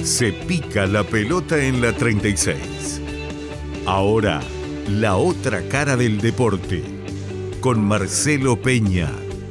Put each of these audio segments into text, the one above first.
Se pica la pelota en la 36. Ahora, la otra cara del deporte, con Marcelo Peña.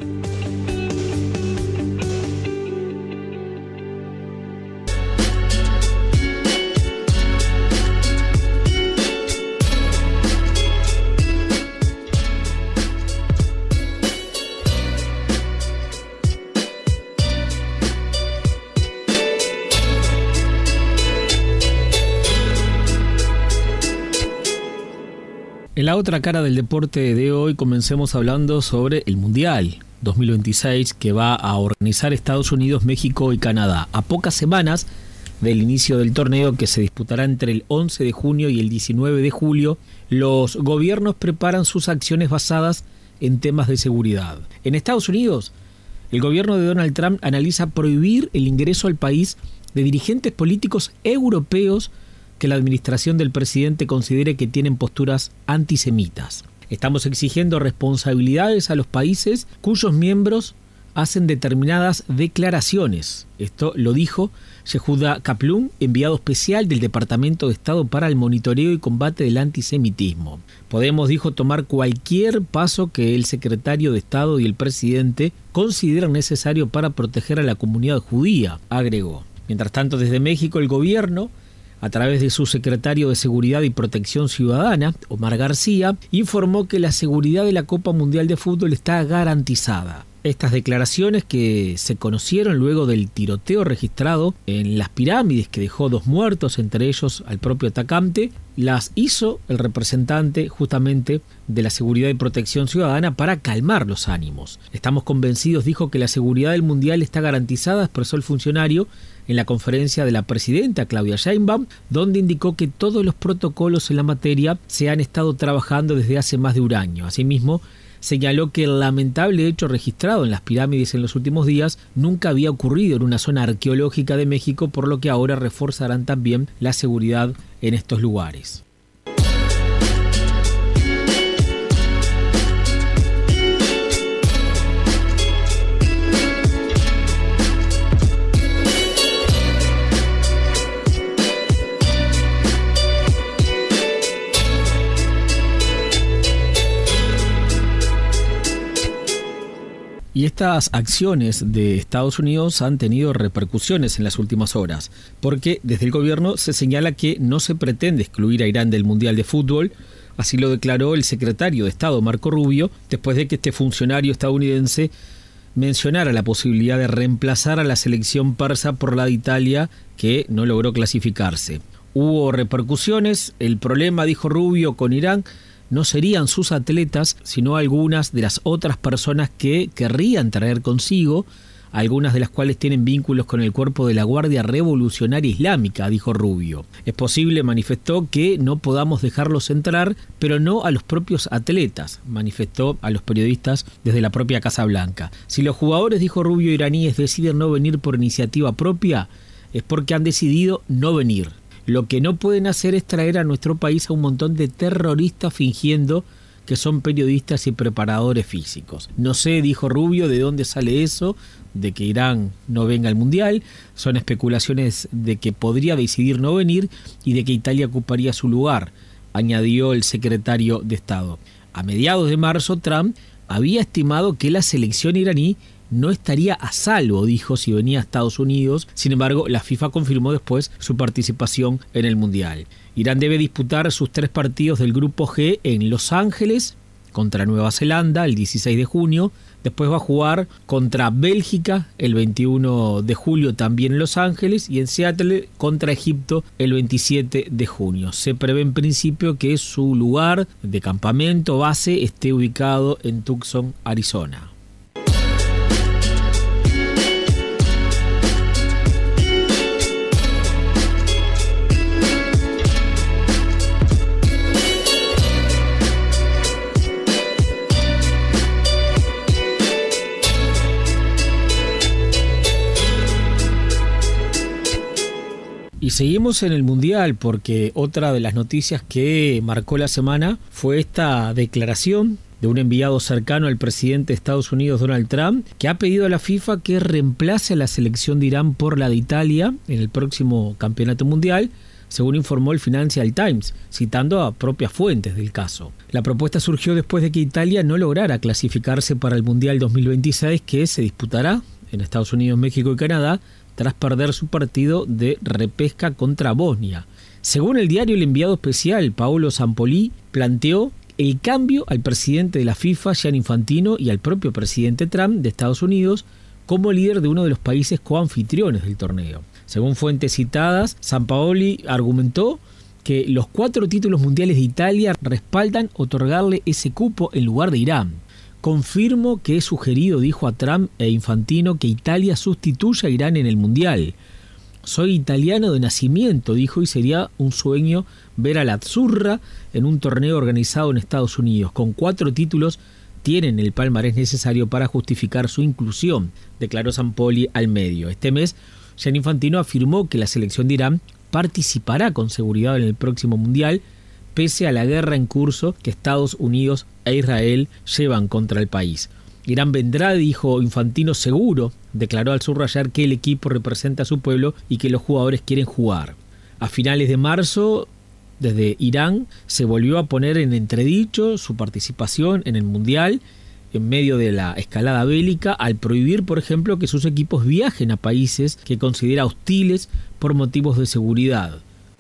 En la otra cara del deporte de hoy comencemos hablando sobre el Mundial 2026 que va a organizar Estados Unidos, México y Canadá. A pocas semanas del inicio del torneo que se disputará entre el 11 de junio y el 19 de julio, los gobiernos preparan sus acciones basadas en temas de seguridad. En Estados Unidos, el gobierno de Donald Trump analiza prohibir el ingreso al país de dirigentes políticos europeos que la administración del presidente considere que tienen posturas antisemitas. Estamos exigiendo responsabilidades a los países cuyos miembros hacen determinadas declaraciones. Esto lo dijo Yehuda Kaplun, enviado especial del Departamento de Estado para el Monitoreo y Combate del Antisemitismo. Podemos, dijo, tomar cualquier paso que el secretario de Estado y el presidente consideren necesario para proteger a la comunidad judía, agregó. Mientras tanto, desde México, el gobierno, a través de su secretario de Seguridad y Protección Ciudadana, Omar García, informó que la seguridad de la Copa Mundial de Fútbol está garantizada. Estas declaraciones, que se conocieron luego del tiroteo registrado en las pirámides que dejó 2 muertos, entre ellos al propio atacante, las hizo el representante justamente de la Seguridad y Protección Ciudadana para calmar los ánimos. Estamos convencidos, dijo, que la seguridad del Mundial está garantizada, expresó el funcionario en la conferencia de la presidenta Claudia Sheinbaum, donde indicó que todos los protocolos en la materia se han estado trabajando desde hace más de un año. Asimismo, señaló que el lamentable hecho registrado en las pirámides en los últimos días nunca había ocurrido en una zona arqueológica de México, por lo que ahora reforzarán también la seguridad en estos lugares. Y estas acciones de Estados Unidos han tenido repercusiones en las últimas horas, porque desde el gobierno se señala que no se pretende excluir a Irán del Mundial de Fútbol. Así lo declaró el secretario de Estado, Marco Rubio, después de que este funcionario estadounidense mencionara la posibilidad de reemplazar a la selección persa por la de Italia, que no logró clasificarse. Hubo repercusiones. El problema, dijo Rubio, con Irán no serían sus atletas, sino algunas de las otras personas que querrían traer consigo, algunas de las cuales tienen vínculos con el cuerpo de la Guardia Revolucionaria Islámica, dijo Rubio. Es posible, manifestó, que no podamos dejarlos entrar, pero no a los propios atletas, manifestó a los periodistas desde la propia Casa Blanca. Si los jugadores, dijo Rubio, iraníes deciden no venir por iniciativa propia, es porque han decidido no venir. Lo que no pueden hacer es traer a nuestro país a un montón de terroristas fingiendo que son periodistas y preparadores físicos. No sé, dijo Rubio, de dónde sale eso, de que Irán no venga al Mundial. Son especulaciones de que podría decidir no venir y de que Italia ocuparía su lugar, añadió el secretario de Estado. A mediados de marzo, Trump había estimado que la selección iraní no estaría a salvo, dijo, si venía a Estados Unidos. Sin embargo, la FIFA confirmó después su participación en el Mundial. Irán debe disputar sus 3 partidos del Grupo G en Los Ángeles contra Nueva Zelanda el 16 de junio. Después va a jugar contra Bélgica el 21 de julio también en Los Ángeles y en Seattle contra Egipto el 27 de junio. Se prevé en principio que su lugar de campamento base esté ubicado en Tucson, Arizona. Y seguimos en el Mundial porque otra de las noticias que marcó la semana fue esta declaración de un enviado cercano al presidente de Estados Unidos, Donald Trump, que ha pedido a la FIFA que reemplace a la selección de Irán por la de Italia en el próximo campeonato mundial, según informó el Financial Times, citando a propias fuentes del caso. La propuesta surgió después de que Italia no lograra clasificarse para el Mundial 2026, que se disputará en Estados Unidos, México y Canadá, tras perder su partido de repesca contra Bosnia. Según el diario, el enviado especial Paolo Sampoli planteó el cambio al presidente de la FIFA, Gianni Infantino, y al propio presidente Trump de Estados Unidos como líder de uno de los países coanfitriones del torneo. Según fuentes citadas, Sampaoli argumentó que los 4 títulos mundiales de Italia respaldan otorgarle ese cupo en lugar de Irán. Confirmo que he sugerido, dijo a Trump e Infantino, que Italia sustituya a Irán en el mundial. Soy italiano de nacimiento, dijo, y sería un sueño ver a la Azzurra en un torneo organizado en Estados Unidos. Con 4 títulos tienen el palmarés necesario para justificar su inclusión, declaró Sampoli al medio. Este mes, Gianni Infantino afirmó que la selección de Irán participará con seguridad en el próximo mundial, pese a la guerra en curso que Estados Unidos e Israel llevan contra el país. Irán vendrá, dijo Infantino, seguro, declaró al subrayar que el equipo representa a su pueblo y que los jugadores quieren jugar. A finales de marzo, desde Irán, se volvió a poner en entredicho su participación en el Mundial en medio de la escalada bélica, al prohibir, por ejemplo, que sus equipos viajen a países que considera hostiles por motivos de seguridad.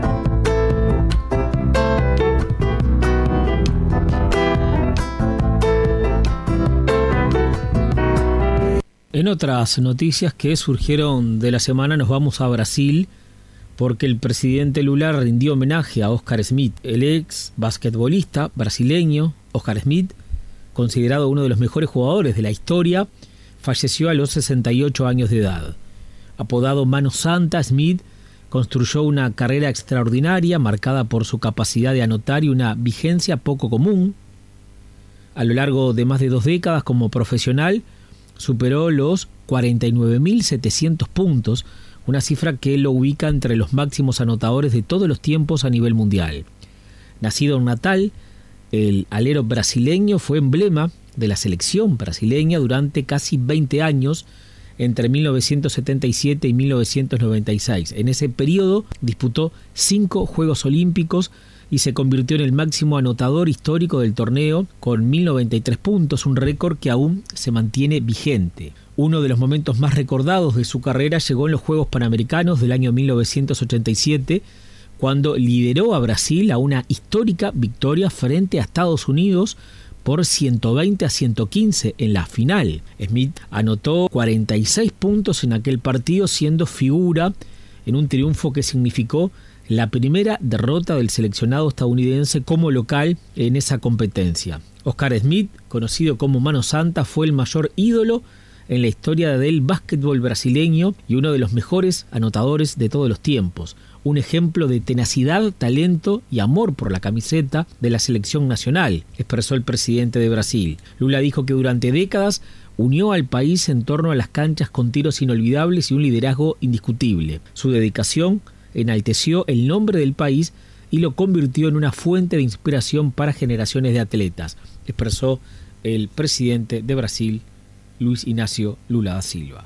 En otras noticias que surgieron de la semana nos vamos a Brasil, porque el presidente Lula rindió homenaje a Oscar Schmidt, el ex basquetbolista brasileño. Oscar Schmidt, considerado uno de los mejores jugadores de la historia, falleció a los 68 años de edad. Apodado Mano Santa, Schmidt construyó una carrera extraordinaria marcada por su capacidad de anotar y una vigencia poco común. A lo largo de más de 2 décadas como profesional, superó los 49.700 puntos, una cifra que lo ubica entre los máximos anotadores de todos los tiempos a nivel mundial. Nacido en Natal, el alero brasileño fue emblema de la selección brasileña durante casi 20 años, entre 1977 y 1996. En ese periodo disputó 5 Juegos Olímpicos y se convirtió en el máximo anotador histórico del torneo con 1.093 puntos, un récord que aún se mantiene vigente. Uno de los momentos más recordados de su carrera llegó en los Juegos Panamericanos del año 1987, cuando lideró a Brasil a una histórica victoria frente a Estados Unidos por 120-115 en la final. Schmidt anotó 46 puntos en aquel partido, siendo figura en un triunfo que significó la primera derrota del seleccionado estadounidense como local en esa competencia. Oscar Schmidt, conocido como Mano Santa, fue el mayor ídolo en la historia del básquetbol brasileño y uno de los mejores anotadores de todos los tiempos. Un ejemplo de tenacidad, talento y amor por la camiseta de la selección nacional, expresó el presidente de Brasil. Lula dijo que durante décadas unió al país en torno a las canchas con tiros inolvidables y un liderazgo indiscutible. Su dedicación enalteció el nombre del país y lo convirtió en una fuente de inspiración para generaciones de atletas, expresó el presidente de Brasil, Luis Inácio Lula da Silva.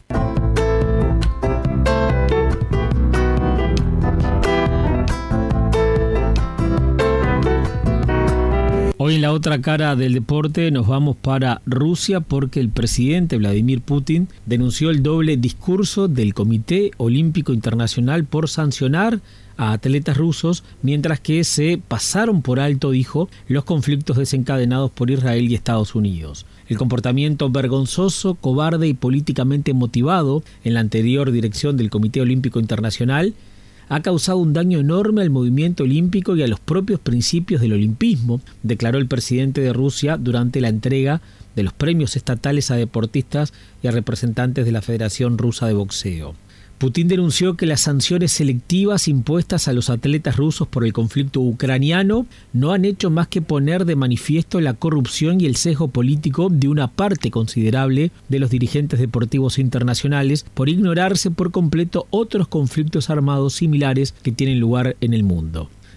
Hoy en la otra cara del deporte nos vamos para Rusia, porque el presidente Vladimir Putin denunció el doble discurso del Comité Olímpico Internacional por sancionar a atletas rusos, mientras que se pasaron por alto, dijo, los conflictos desencadenados por Israel y Estados Unidos. El comportamiento vergonzoso, cobarde y políticamente motivado en la anterior dirección del Comité Olímpico Internacional ha causado un daño enorme al movimiento olímpico y a los propios principios del olimpismo, declaró el presidente de Rusia durante la entrega de los premios estatales a deportistas y a representantes de la Federación Rusa de Boxeo. Putin denunció que las sanciones selectivas impuestas a los atletas rusos por el conflicto ucraniano no han hecho más que poner de manifiesto la corrupción y el sesgo político de una parte considerable de los dirigentes deportivos internacionales, por ignorarse por completo otros conflictos armados similares que tienen lugar en el mundo.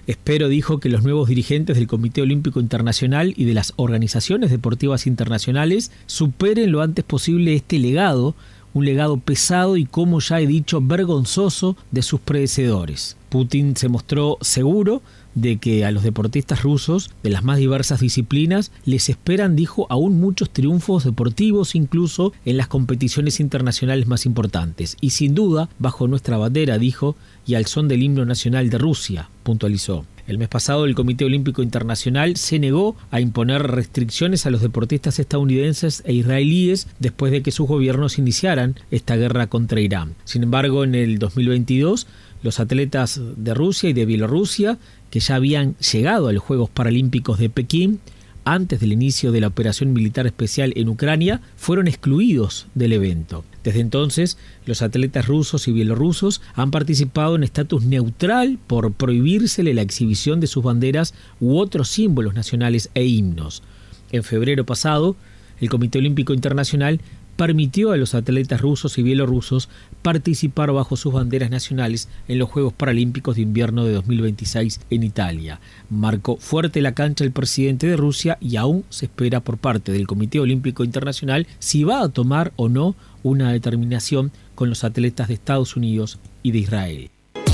Espero, dijo, que los nuevos dirigentes del Comité Olímpico Internacional y de las organizaciones deportivas internacionales superen lo antes posible este legado, un legado pesado y, como ya he dicho, vergonzoso de sus predecesores. Putin se mostró seguro de que a los deportistas rusos de las más diversas disciplinas les esperan, dijo, aún muchos triunfos deportivos, incluso en las competiciones internacionales más importantes. Y sin duda, bajo nuestra bandera, dijo, y al son del himno nacional de Rusia, puntualizó. El mes pasado el Comité Olímpico Internacional se negó a imponer restricciones a los deportistas estadounidenses e israelíes después de que sus gobiernos iniciaran esta guerra contra Irán. Sin embargo, en el 2022, los atletas de Rusia y de Bielorrusia, que ya habían llegado a los Juegos Paralímpicos de Pekín antes del inicio de la operación militar especial en Ucrania, fueron excluidos del evento. Desde entonces, los atletas rusos y bielorrusos han participado en estatus neutral por prohibírsele la exhibición de sus banderas u otros símbolos nacionales e himnos. En febrero pasado, el Comité Olímpico Internacional permitió a los atletas rusos y bielorrusos participar bajo sus banderas nacionales en los Juegos Paralímpicos de Invierno de 2026 en Italia. Marcó fuerte la cancha el presidente de Rusia y aún se espera por parte del Comité Olímpico Internacional si va a tomar o no una determinación con los atletas de Estados Unidos y de Israel.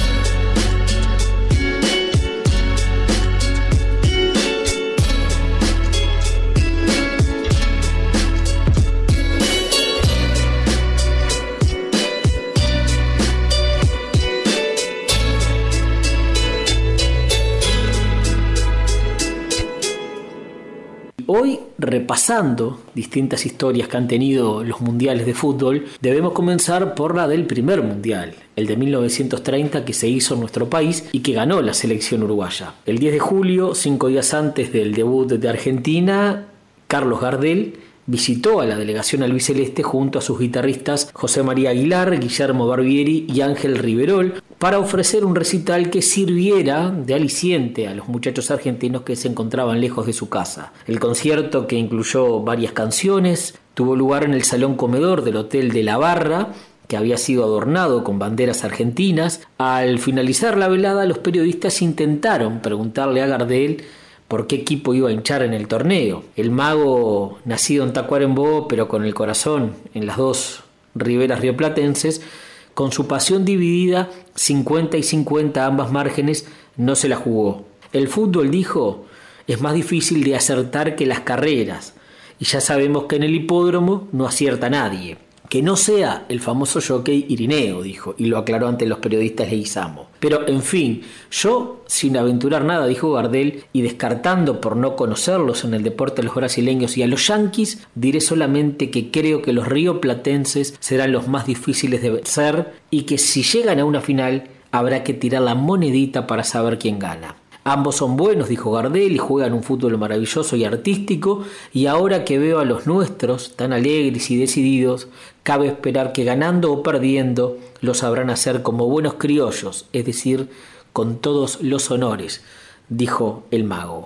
Hoy, repasando distintas historias que han tenido los mundiales de fútbol, debemos comenzar por la del primer mundial, el de 1930 que se hizo en nuestro país y que ganó la selección uruguaya. El 10 de julio, 5 días antes del debut de Argentina, Carlos Gardel visitó a la delegación albiceleste junto a sus guitarristas José María Aguilar, Guillermo Barbieri y Ángel Riverol para ofrecer un recital que sirviera de aliciente a los muchachos argentinos que se encontraban lejos de su casa. El concierto, que incluyó varias canciones, tuvo lugar en el salón comedor del Hotel de la Barra, que había sido adornado con banderas argentinas. Al finalizar la velada, los periodistas intentaron preguntarle a Gardel por qué equipo iba a hinchar en el torneo. El mago, nacido en Tacuarembó, pero con el corazón en las dos riberas rioplatenses, con su pasión dividida 50 y 50 a ambas márgenes, no se la jugó. El fútbol, dijo, es más difícil de acertar que las carreras, y ya sabemos que en el hipódromo no acierta nadie. Que no sea el famoso jockey Irineo, dijo, y lo aclaró ante los periodistas Leguizamo. Pero, en fin, yo, sin aventurar nada, dijo Gardel, y descartando por no conocerlos en el deporte a los brasileños y a los yanquis, diré solamente que creo que los rioplatenses serán los más difíciles de vencer y que si llegan a una final habrá que tirar la monedita para saber quién gana. Ambos son buenos, dijo Gardel, y juegan un fútbol maravilloso y artístico, y ahora que veo a los nuestros tan alegres y decididos, cabe esperar que ganando o perdiendo lo sabrán hacer como buenos criollos, es decir, con todos los honores, dijo el mago.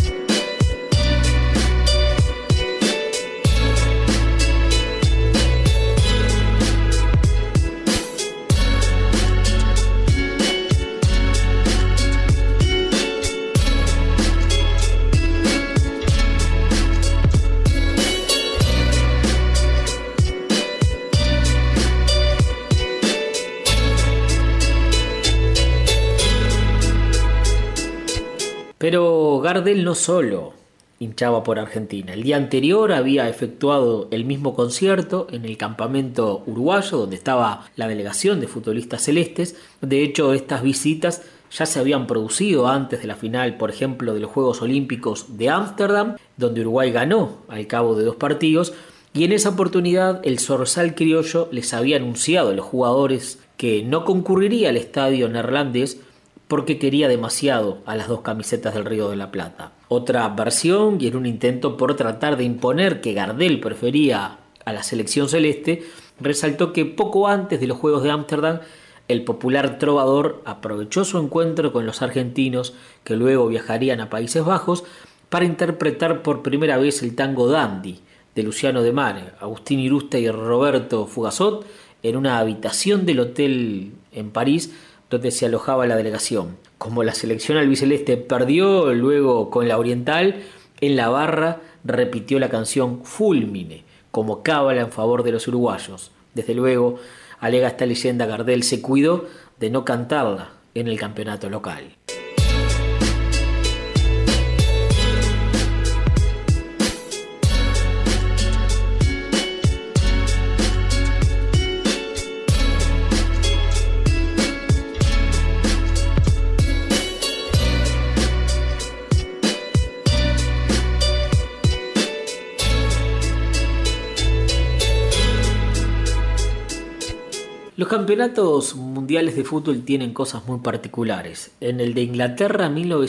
Pero Gardel no solo hinchaba por Argentina. El día anterior había efectuado el mismo concierto en el campamento uruguayo, donde estaba la delegación de futbolistas celestes. De hecho, estas visitas ya se habían producido antes de la final, por ejemplo, de los Juegos Olímpicos de Ámsterdam, donde Uruguay ganó al cabo de 2 partidos, y en esa oportunidad el Zorzal criollo les había anunciado a los jugadores que no concurriría al estadio neerlandés porque quería demasiado a las 2 camisetas del Río de la Plata. Otra versión, y en un intento por tratar de imponer que Gardel prefería a la selección celeste, resaltó que poco antes de los Juegos de Ámsterdam, el popular trovador aprovechó su encuentro con los argentinos que luego viajarían a Países Bajos para interpretar por primera vez el tango Dandy de Luciano de Mare, Agustín Irusta y Roberto Fugazot en una habitación del hotel en París donde se alojaba la delegación. Como la selección albiceleste perdió luego con la Oriental, en la barra repitió la canción Fulmine, como cábala en favor de los uruguayos. Desde luego, alega esta leyenda, Gardel se cuidó de no cantarla en el campeonato local. Los campeonatos mundiales de fútbol tienen cosas muy particulares. En el de Inglaterra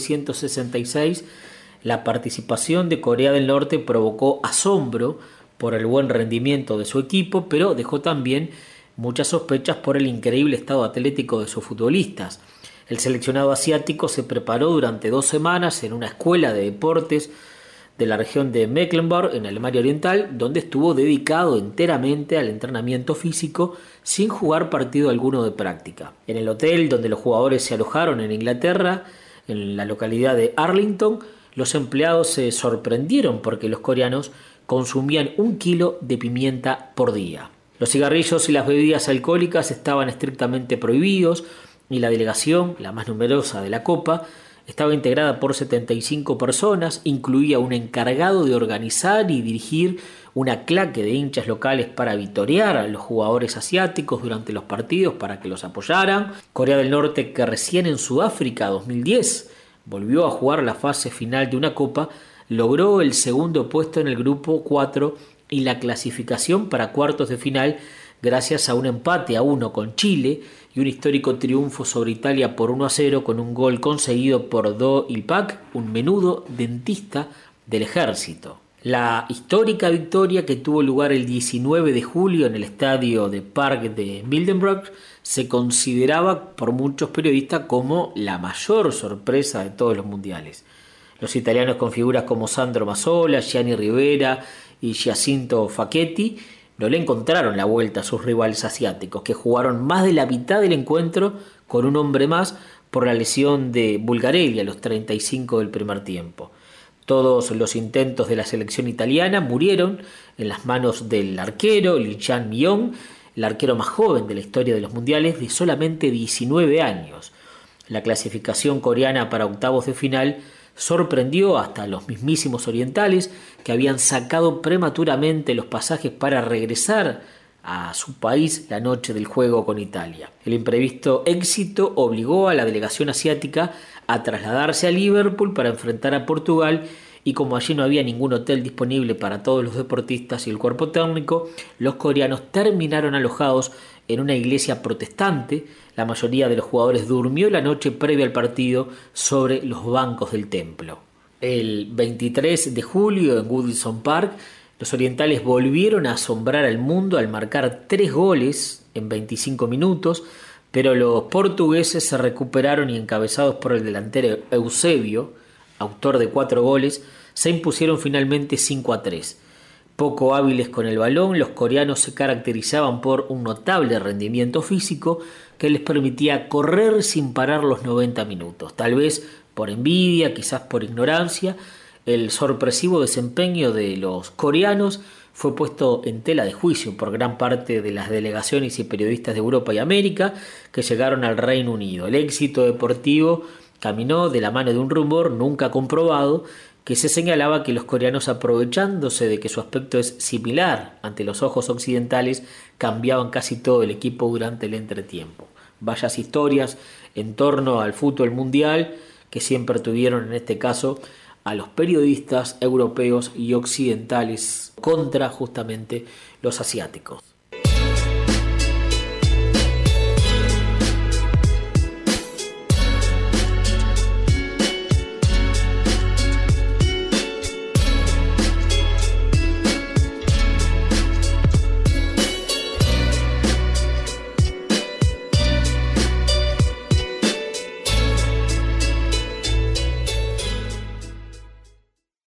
1966, la participación de Corea del Norte provocó asombro por el buen rendimiento de su equipo, pero dejó también muchas sospechas por el increíble estado atlético de sus futbolistas. El seleccionado asiático se preparó durante 2 semanas en una escuela de deportes de la región de Mecklenburg, en Alemania Oriental, donde estuvo dedicado enteramente al entrenamiento físico sin jugar partido alguno de práctica. En el hotel donde los jugadores se alojaron en Inglaterra, en la localidad de Arlington, los empleados se sorprendieron porque los coreanos consumían 1 kilo de pimienta por día. Los cigarrillos y las bebidas alcohólicas estaban estrictamente prohibidos y la delegación, la más numerosa de la Copa, estaba integrada por 75 personas, incluía un encargado de organizar y dirigir una claque de hinchas locales para vitorear a los jugadores asiáticos durante los partidos para que los apoyaran. Corea del Norte, que recién en Sudáfrica 2010 volvió a jugar la fase final de una copa, logró el segundo puesto en el grupo 4 y la clasificación para cuartos de final gracias a un empate a 1 con Chile y un histórico triunfo sobre Italia por 1-0 con un gol conseguido por Do Il-pak, un menudo dentista del ejército. La histórica victoria, que tuvo lugar el 19 de julio en el estadio de Park de Mildenburg, se consideraba por muchos periodistas como la mayor sorpresa de todos los mundiales. Los italianos con figuras como Sandro Mazzola, Gianni Rivera y Giacinto Facchetti no le encontraron la vuelta a sus rivales asiáticos, que jugaron más de la mitad del encuentro con un hombre más por la lesión de Bulgarelli a los 35 del primer tiempo. Todos los intentos de la selección italiana murieron en las manos del arquero Lee Chan-myong, el arquero más joven de la historia de los mundiales, de solamente 19 años. La clasificación coreana para octavos de final sorprendió hasta a los mismísimos orientales, que habían sacado prematuramente los pasajes para regresar a su país la noche del juego con Italia. El imprevisto éxito obligó a la delegación asiática a trasladarse a Liverpool para enfrentar a Portugal, y como allí no había ningún hotel disponible para todos los deportistas y el cuerpo técnico, los coreanos terminaron alojados en una iglesia protestante. La mayoría de los jugadores durmió la noche previa al partido sobre los bancos del templo. El 23 de julio en Goodison Park, los orientales volvieron a asombrar al mundo al marcar 3 goles en 25 minutos, pero los portugueses se recuperaron y, encabezados por el delantero Eusebio, autor de 4 goles, se impusieron finalmente 5-3. Poco hábiles con el balón, los coreanos se caracterizaban por un notable rendimiento físico que les permitía correr sin parar los 90 minutos. Tal vez por envidia, quizás por ignorancia, el sorpresivo desempeño de los coreanos fue puesto en tela de juicio por gran parte de las delegaciones y periodistas de Europa y América que llegaron al Reino Unido. El éxito deportivo caminó de la mano de un rumor nunca comprobado que se señalaba que los coreanos, aprovechándose de que su aspecto es similar ante los ojos occidentales, cambiaban casi todo el equipo durante el entretiempo. Varias historias en torno al fútbol mundial que siempre tuvieron, en este caso, a los periodistas europeos y occidentales contra justamente los asiáticos.